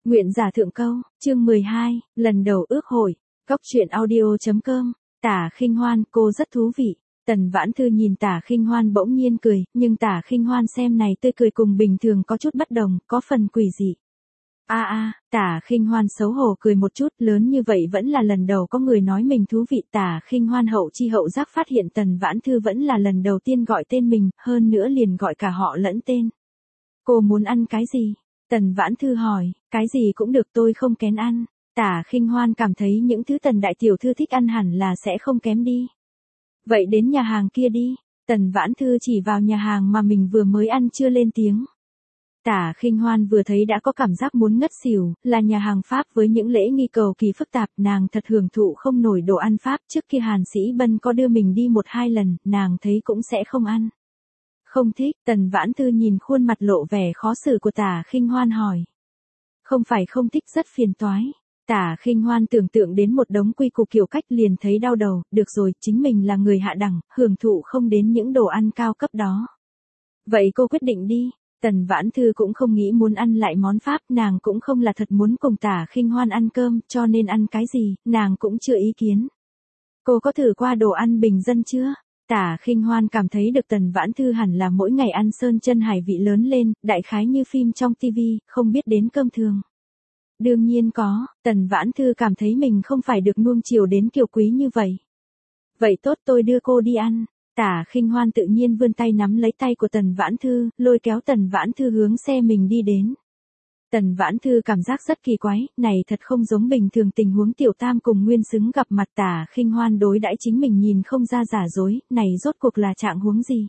Nguyện giả thượng câu, chương 12, lần đầu ước hội, góc truyện audio.com, Tả Khinh Hoan, cô rất thú vị. Tần Vãn Thư nhìn Tả Khinh Hoan bỗng nhiên cười, nhưng Tả Khinh Hoan xem này tươi cười cùng bình thường có chút bất đồng, có phần quỷ dị. Tả Khinh Hoan xấu hổ cười một chút, lớn như vậy vẫn là lần đầu có người nói mình thú vị. Tả Khinh Hoan hậu chi hậu giác phát hiện Tần Vãn Thư vẫn là lần đầu tiên gọi tên mình, hơn nữa liền gọi cả họ lẫn tên. Cô muốn ăn cái gì? Tần Vãn Thư hỏi, cái gì cũng được, tôi không kén ăn. Tả Khinh Hoan cảm thấy những thứ Tần đại tiểu thư thích ăn hẳn là sẽ không kém đi. Vậy đến nhà hàng kia đi. Tần Vãn Thư chỉ vào nhà hàng mà mình vừa mới ăn chưa lên tiếng. Tả Khinh Hoan vừa thấy đã có cảm giác muốn ngất xỉu, là nhà hàng Pháp với những lễ nghi cầu kỳ phức tạp, nàng thật hưởng thụ không nổi đồ ăn Pháp. Trước kia Hàn Sĩ Bân có đưa mình đi 1-2 lần, nàng thấy cũng sẽ không ăn. Không thích. Tần Vãn Thư nhìn khuôn mặt lộ vẻ khó xử của Tả Khinh Hoan hỏi. Không phải không thích, rất phiền toái. Tả Khinh Hoan tưởng tượng đến một đống quy củ kiểu cách liền thấy đau đầu, được rồi, chính mình là người hạ đẳng, hưởng thụ không đến những đồ ăn cao cấp đó. Vậy cô quyết định đi. Tần Vãn Thư cũng không nghĩ muốn ăn lại món Pháp, nàng cũng không là thật muốn cùng Tả Khinh Hoan ăn cơm, cho nên ăn cái gì, nàng cũng chưa ý kiến. Cô có thử qua đồ ăn bình dân chưa? Tả Khinh Hoan cảm thấy được Tần Vãn Thư hẳn là mỗi ngày ăn sơn chân hải vị lớn lên, đại khái như phim trong TV, không biết đến cơm thường. Đương nhiên có, Tần Vãn Thư cảm thấy mình không phải được nuông chiều đến kiều quý như vậy. Vậy tốt, tôi đưa cô đi ăn. Tả Khinh Hoan tự nhiên vươn tay nắm lấy tay của Tần Vãn Thư, lôi kéo Tần Vãn Thư hướng xe mình đi đến. Tần Vãn Thư cảm giác rất kỳ quái, này thật không giống bình thường tình huống Tiểu Tam cùng Nguyên Xứng gặp mặt. Tả Khinh Hoan đối đãi chính mình nhìn không ra giả dối, này rốt cuộc là trạng huống gì.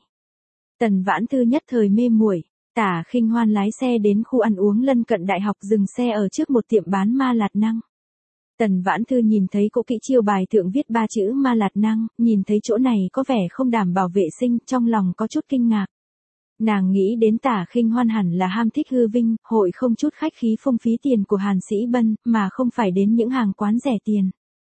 Tần Vãn Thư nhất thời mê muội. Tả Khinh Hoan lái xe đến khu ăn uống lân cận đại học, dừng xe ở trước một tiệm bán ma lạt năng. Tần Vãn Thư nhìn thấy cỗ kỹ chiêu bài thượng viết 3 chữ ma lạt năng, nhìn thấy chỗ này có vẻ không đảm bảo vệ sinh, trong lòng có chút kinh ngạc. Nàng nghĩ đến Tả Khinh Hoan hẳn là ham thích hư vinh, hội không chút khách khí phung phí tiền của Hàn Sĩ Bân, mà không phải đến những hàng quán rẻ tiền.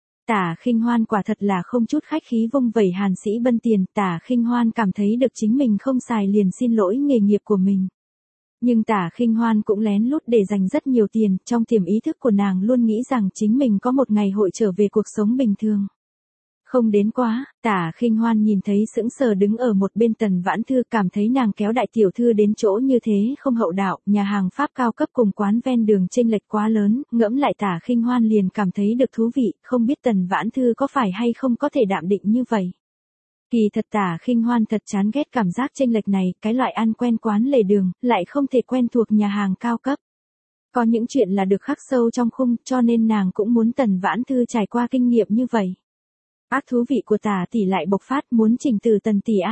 Tả Khinh Hoan quả thật là không chút khách khí vung vẩy Hàn Sĩ Bân tiền. Tả Khinh Hoan cảm thấy được chính mình không xài liền xin lỗi nghề nghiệp của mình. Nhưng Tả Khinh Hoan cũng lén lút để dành rất nhiều tiền, trong tiềm ý thức của nàng luôn nghĩ rằng chính mình có một ngày hội trở về cuộc sống bình thường. Không đến quá. Tả Khinh Hoan nhìn thấy sững sờ đứng ở một bên Tần Vãn Thư, cảm thấy nàng kéo đại tiểu thư đến chỗ như thế không hậu đạo, nhà hàng Pháp cao cấp cùng quán ven đường chênh lệch quá lớn, ngẫm lại Tả Khinh Hoan liền cảm thấy được thú vị, không biết Tần Vãn Thư có phải hay không có thể đạm định như vậy. Kỳ thật Tả Khinh Hoan thật chán ghét cảm giác chênh lệch này, cái loại ăn quen quán lề đường, lại không thể quen thuộc nhà hàng cao cấp. Có những chuyện là được khắc sâu trong khung, cho nên nàng cũng muốn Tần Vãn Thư trải qua kinh nghiệm như vậy. Ác thú vị của Tả tỷ lại bộc phát, muốn chỉnh từ Tần tỷ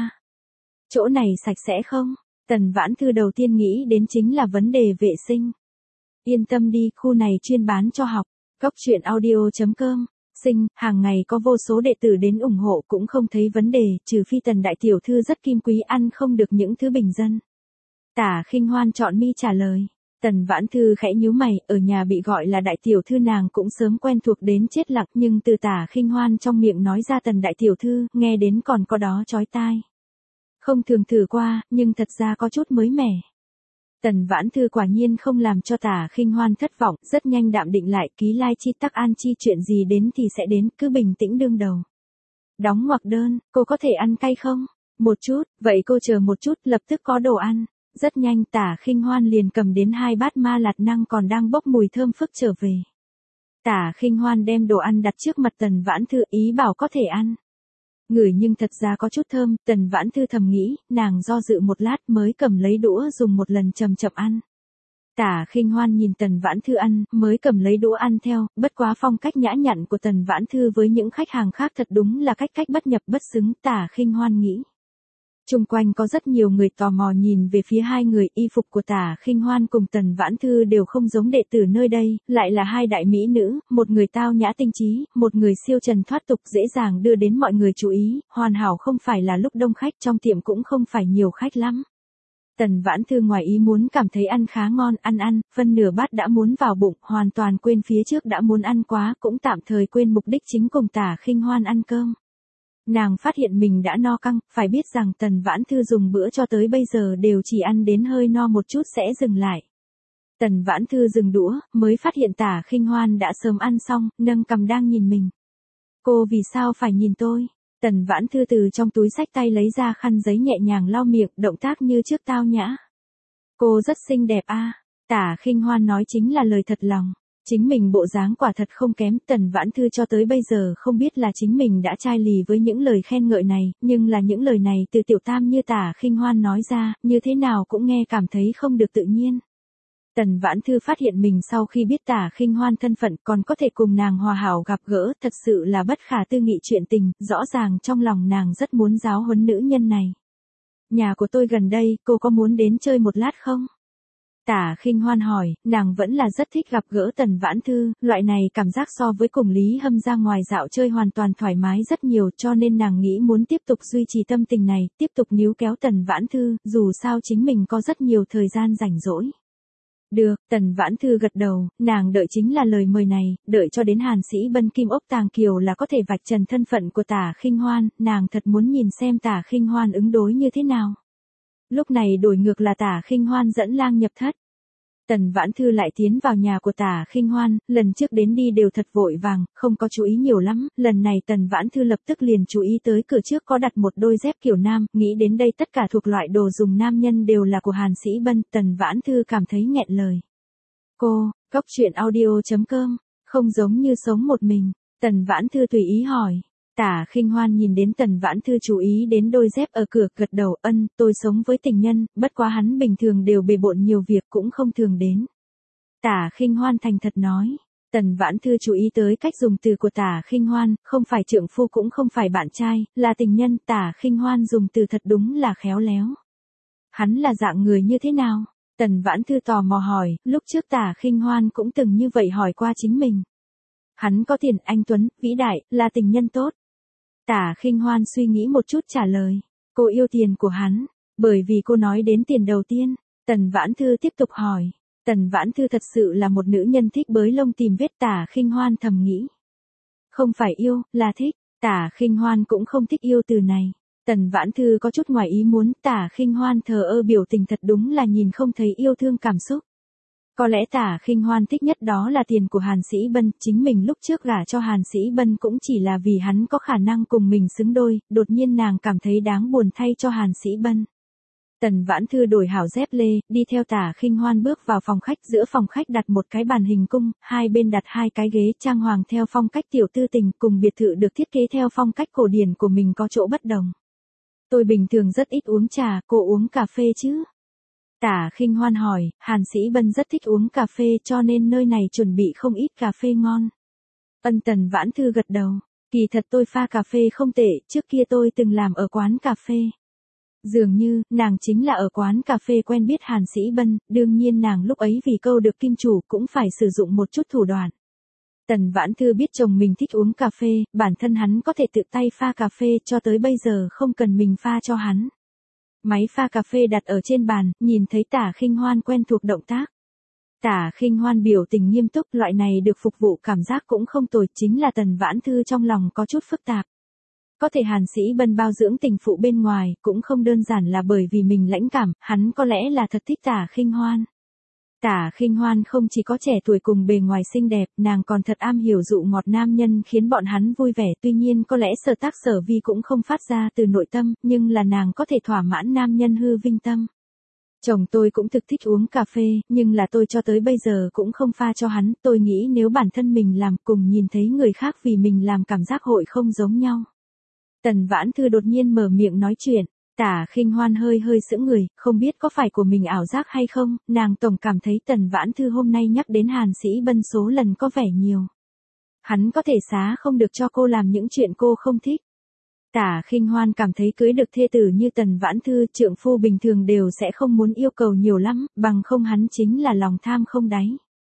Chỗ này sạch sẽ không? Tần Vãn Thư đầu tiên nghĩ đến chính là vấn đề vệ sinh. Yên tâm đi, khu này chuyên bán cho học. Góc truyện audio.com. Hàng ngày có vô số đệ tử đến ủng hộ cũng không thấy vấn đề, trừ phi Tần đại tiểu thư rất kim quý ăn không được những thứ bình dân. Tả Khinh Hoan chọn mi trả lời. Tần Vãn Thư khẽ nhíu mày, ở nhà bị gọi là đại tiểu thư nàng cũng sớm quen thuộc đến chết lặng, nhưng từ Tả Khinh Hoan trong miệng nói ra Tần đại tiểu thư, nghe đến còn có đó chói tai. Không thường thử qua, nhưng thật ra có chút mới mẻ. Tần Vãn Thư quả nhiên không làm cho Tả Khinh Hoan thất vọng, rất nhanh đạm định lại, ký lai chi tắc an chi, chuyện gì đến thì sẽ đến, cứ bình tĩnh đương đầu. Đóng ngoặc đơn, cô có thể ăn cay không? Một chút, vậy cô chờ một chút, lập tức có đồ ăn. Rất nhanh Tả Khinh Hoan liền cầm đến 2 bát ma lạt năng còn đang bốc mùi thơm phức trở về. Tả Khinh Hoan đem đồ ăn đặt trước mặt Tần Vãn Thư, ý bảo có thể ăn. Ngửi nhưng thật ra có chút thơm, Tần Vãn Thư thầm nghĩ, nàng do dự một lát mới cầm lấy đũa dùng một lần chậm chậm ăn. Tả Khinh Hoan nhìn Tần Vãn Thư ăn, mới cầm lấy đũa ăn theo, bất quá phong cách nhã nhặn của Tần Vãn Thư với những khách hàng khác thật đúng là cách bất nhập bất xứng, Tả Khinh Hoan nghĩ. Chung quanh có rất nhiều người tò mò nhìn về phía hai người, y phục của Tả Khinh Hoan cùng Tần Vãn Thư đều không giống đệ tử nơi đây, lại là hai đại mỹ nữ, một người tao nhã tinh trí, một người siêu trần thoát tục, dễ dàng đưa đến mọi người chú ý, hoàn hảo không phải là lúc đông khách, trong tiệm cũng không phải nhiều khách lắm. Tần Vãn Thư ngoài ý muốn cảm thấy ăn khá ngon, ăn, phân nửa bát đã muốn vào bụng, hoàn toàn quên phía trước đã muốn ăn quá, cũng tạm thời quên mục đích chính cùng Tả Khinh Hoan ăn cơm. Nàng phát hiện mình đã no căng, phải biết rằng Tần Vãn Thư dùng bữa cho tới bây giờ đều chỉ ăn đến hơi no một chút sẽ dừng lại. Tần Vãn Thư dừng đũa, mới phát hiện Tả Khinh Hoan đã sớm ăn xong, nâng cằm đang nhìn mình. Cô vì sao phải nhìn tôi? Tần Vãn Thư từ trong túi xách tay lấy ra khăn giấy nhẹ nhàng lau miệng, động tác như trước tao nhã. Cô rất xinh đẹp a. Tả Khinh Hoan nói chính là lời thật lòng. Chính mình bộ dáng quả thật không kém, Tần Vãn Thư cho tới bây giờ không biết là chính mình đã chai lì với những lời khen ngợi này, nhưng là những lời này từ tiểu tam như Tả Khinh Hoan nói ra, như thế nào cũng nghe cảm thấy không được tự nhiên. Tần Vãn Thư phát hiện mình sau khi biết Tả Khinh Hoan thân phận còn có thể cùng nàng hòa hảo gặp gỡ, thật sự là bất khả tư nghị chuyện tình, rõ ràng trong lòng nàng rất muốn giáo huấn nữ nhân này. Nhà của tôi gần đây, cô có muốn đến chơi một lát không? Tả Khinh Hoan hỏi, nàng vẫn là rất thích gặp gỡ Tần Vãn Thư, loại này cảm giác so với cùng Lý Hâm ra ngoài dạo chơi hoàn toàn thoải mái rất nhiều, cho nên nàng nghĩ muốn tiếp tục duy trì tâm tình này, tiếp tục níu kéo Tần Vãn Thư, dù sao chính mình có rất nhiều thời gian rảnh rỗi. Được, Tần Vãn Thư gật đầu, nàng đợi chính là lời mời này, đợi cho đến Hàn Sĩ Bân Kim Ốc Tàng Kiều là có thể vạch trần thân phận của Tả Khinh Hoan, nàng thật muốn nhìn xem Tả Khinh Hoan ứng đối như thế nào. Lúc này đổi ngược là Tả Khinh Hoan dẫn lang nhập thất. Tần Vãn Thư lại tiến vào nhà của Tả Khinh Hoan, lần trước đến đi đều thật vội vàng, không có chú ý nhiều lắm, lần này Tần Vãn Thư lập tức liền chú ý tới cửa trước có đặt một đôi dép kiểu nam, nghĩ đến đây tất cả thuộc loại đồ dùng nam nhân đều là của Hàn Sĩ Bân, Tần Vãn Thư cảm thấy nghẹn lời. Cô, Cóc Truyện Audio.com, không giống như sống một mình, Tần Vãn Thư tùy ý hỏi. Tả Khinh Hoan nhìn đến Tần Vãn Thư chú ý đến đôi dép ở cửa, gật đầu, tôi sống với tình nhân, bất quá hắn bình thường đều bề bộn nhiều việc cũng không thường đến. Tả Khinh Hoan thành thật nói. Tần Vãn Thư chú ý tới cách dùng từ của Tả Khinh Hoan, không phải trượng phu cũng không phải bạn trai, là tình nhân, Tả Khinh Hoan dùng từ thật đúng là khéo léo. Hắn là dạng người như thế nào? Tần Vãn Thư tò mò hỏi, lúc trước Tả Khinh Hoan cũng từng như vậy hỏi qua chính mình. Hắn có tiền, anh tuấn, vĩ đại, là tình nhân tốt. Tả Khinh Hoan suy nghĩ một chút trả lời, cô yêu tiền của hắn, bởi vì cô nói đến tiền đầu tiên. Tần Vãn Thư tiếp tục hỏi, Tần Vãn Thư thật sự là một nữ nhân thích bới lông tìm vết, Tả Khinh Hoan thầm nghĩ. Không phải yêu, là thích, Tả Khinh Hoan cũng không thích yêu từ này. Tần Vãn Thư có chút ngoài ý muốn, Tả Khinh Hoan thờ ơ biểu tình thật đúng là nhìn không thấy yêu thương cảm xúc. Có lẽ Tả Khinh Hoan thích nhất đó là tiền của Hàn Sĩ Bân, chính mình lúc trước gả cho Hàn Sĩ Bân cũng chỉ là vì hắn có khả năng cùng mình xứng đôi, đột nhiên nàng cảm thấy đáng buồn thay cho Hàn Sĩ Bân. Tần Vãn Thư đổi hảo dép lê, đi theo Tả Khinh Hoan bước vào phòng khách, giữa phòng khách đặt một cái bàn hình cung, hai bên đặt hai cái ghế trang hoàng theo phong cách tiểu tư tình, cùng biệt thự được thiết kế theo phong cách cổ điển của mình có chỗ bất đồng. Tôi bình thường rất ít uống trà, cô uống cà phê chứ? Tả Khinh Hoan hỏi, Hàn Sĩ Bân rất thích uống cà phê cho nên nơi này chuẩn bị không ít cà phê ngon. Tần Vãn Thư gật đầu, kỳ thật tôi pha cà phê không tệ, trước kia tôi từng làm ở quán cà phê. Dường như, nàng chính là ở quán cà phê quen biết Hàn Sĩ Bân, đương nhiên nàng lúc ấy vì câu được kim chủ cũng phải sử dụng một chút thủ đoạn. Tần Vãn Thư biết chồng mình thích uống cà phê, bản thân hắn có thể tự tay pha cà phê cho tới bây giờ không cần mình pha cho hắn. Máy pha cà phê đặt ở trên bàn, nhìn thấy Tả Khinh Hoan quen thuộc động tác. Tả Khinh Hoan biểu tình nghiêm túc, loại này được phục vụ cảm giác cũng không tồi, chính là Tần Vãn Thư trong lòng có chút phức tạp. Có thể Hàn Sĩ Bân bao dưỡng tình phụ bên ngoài, cũng không đơn giản là bởi vì mình lãnh cảm, hắn có lẽ là thật thích Tả Khinh Hoan. Tả Khinh Hoan không chỉ có trẻ tuổi cùng bề ngoài xinh đẹp, nàng còn thật am hiểu dụ ngọt nam nhân khiến bọn hắn vui vẻ, tuy nhiên có lẽ sở tác sở vi cũng không phát ra từ nội tâm, nhưng là nàng có thể thỏa mãn nam nhân hư vinh tâm. Chồng tôi cũng thực thích uống cà phê, nhưng là tôi cho tới bây giờ cũng không pha cho hắn, tôi nghĩ nếu bản thân mình làm cùng nhìn thấy người khác vì mình làm cảm giác hội không giống nhau. Tần Vãn Thư đột nhiên mở miệng nói chuyện. Tả Khinh Hoan hơi sững người, không biết có phải của mình ảo giác hay không, nàng tổng cảm thấy Tần Vãn Thư hôm nay nhắc đến Hàn Sĩ Bân số lần có vẻ nhiều. Hắn có thể xá không được cho cô làm những chuyện cô không thích. Tả Khinh Hoan cảm thấy cưới được thê tử như Tần Vãn Thư, trượng phu bình thường đều sẽ không muốn yêu cầu nhiều lắm, bằng không hắn chính là lòng tham không đáy.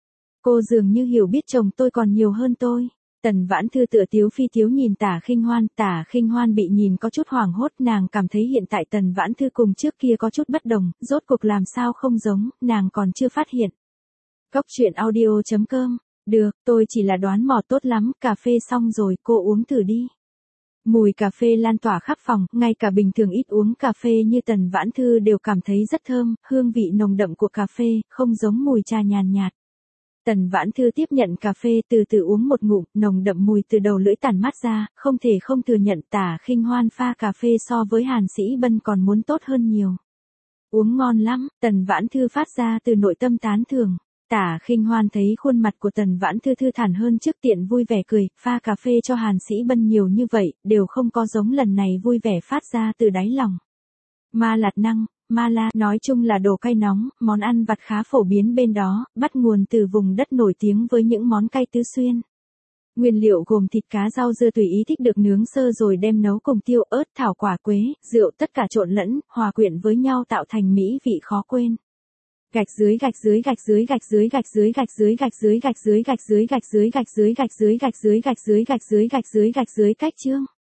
Cô dường như hiểu biết chồng tôi còn nhiều hơn tôi. Tần Vãn Thư tựa tiếu phi tiếu nhìn Tả Khinh Hoan bị nhìn có chút hoảng hốt, nàng cảm thấy hiện tại Tần Vãn Thư cùng trước kia có chút bất đồng, rốt cuộc làm sao không giống, nàng còn chưa phát hiện. Cóc Truyện Audio.com, được, tôi chỉ là đoán mò tốt lắm, cà phê xong rồi, cô uống thử đi. Mùi cà phê lan tỏa khắp phòng, ngay cả bình thường ít uống cà phê như Tần Vãn Thư đều cảm thấy rất thơm, hương vị nồng đậm của cà phê, không giống mùi trà nhàn nhạt. Tần Vãn Thư tiếp nhận cà phê từ từ uống một ngụm, nồng đậm mùi từ đầu lưỡi tản mát ra, không thể không thừa nhận Tả Khinh Hoan pha cà phê so với Hàn Sĩ Bân còn muốn tốt hơn nhiều. Uống ngon lắm, Tần Vãn Thư phát ra từ nội tâm tán thưởng. Tả Khinh Hoan thấy khuôn mặt của Tần Vãn Thư thư thản hơn trước, tiện vui vẻ cười, pha cà phê cho Hàn Sĩ Bân nhiều như vậy, đều không có giống lần này vui vẻ phát ra từ đáy lòng. Ma lạt năng, ma la, nói chung là đồ cay nóng, món ăn vặt khá phổ biến bên đó, bắt nguồn từ vùng đất nổi tiếng với những món cay tứ xuyên. Nguyên liệu gồm thịt cá rau dưa tùy ý thích được nướng sơ rồi đem nấu cùng tiêu, ớt, thảo quả quế, rượu tất cả trộn lẫn, hòa quyện với nhau tạo thành mỹ vị khó quên. Gạch dưới gạch dưới gạch dưới gạch dưới gạch dưới gạch dưới gạch dưới gạch dưới gạch dưới gạch dưới gạch dưới gạch dưới gạch dưới gạch dưới gạch dưới gạch dưới gạch dưới cách chương.